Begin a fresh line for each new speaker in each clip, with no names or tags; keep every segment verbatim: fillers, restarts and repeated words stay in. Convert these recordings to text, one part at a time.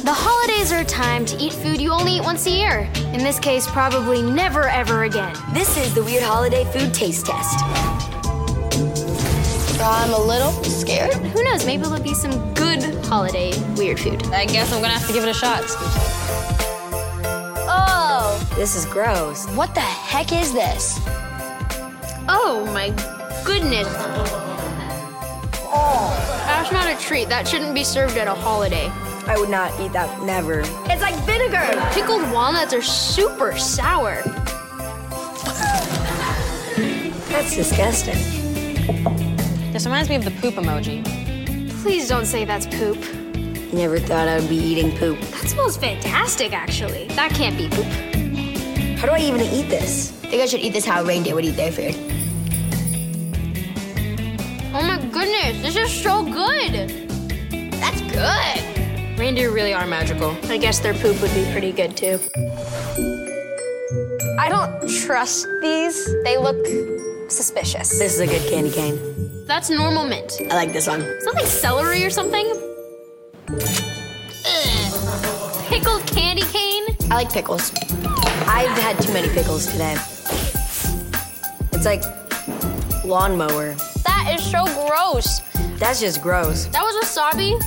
The holidays are a time to eat food you only eat once a year. In this case, probably never, ever again.
This is the Weird Holiday Food Taste Test.
I'm a little scared.
Who knows, maybe there'll be some good holiday weird food.
I guess I'm gonna have to give it a shot.
Oh, this is gross.
What the heck is this?
Oh my goodness. Oh, that's not a treat. That shouldn't be served at a holiday.
I would not eat that, never. It's like vinegar.
Pickled walnuts are super sour.
That's disgusting.
This reminds me of the poop emoji.
Please don't say that's poop.
Never thought I would be eating poop.
That smells fantastic, actually. That can't be poop.
How do I even eat this?
I think I should eat this how a reindeer would eat their food.
Oh my goodness, this is so good.
That's good.
Reindeer really are magical.
I guess their poop would be pretty good, too.
I don't trust these. They look suspicious.
This is a good candy cane.
That's normal mint.
I like this one.
Is that like celery or something? Ugh. Pickled candy cane?
I like pickles.
I've had too many pickles today. It's like lawnmower.
That is so gross.
That's just gross.
That was wasabi?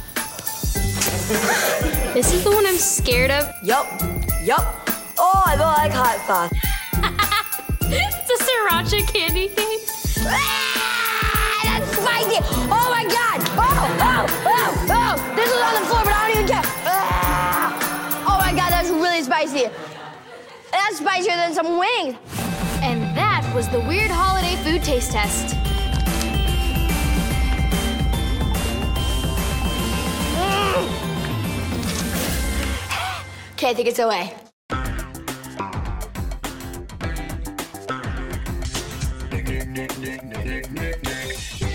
This is the one I'm scared of.
Yup, yup. Oh, I don't like hot sauce.
It's a sriracha candy cane.
Ah, that's spicy. Oh my God. Oh, oh, oh, oh. This is on the floor, but I don't even care. Ah. Oh my God, that's really spicy. That's spicier than some wings.
And that was the Weird Holiday Food Taste Test.
Okay, I think it's away.
Nick, Nick, Nick, Nick, Nick, Nick, Nick.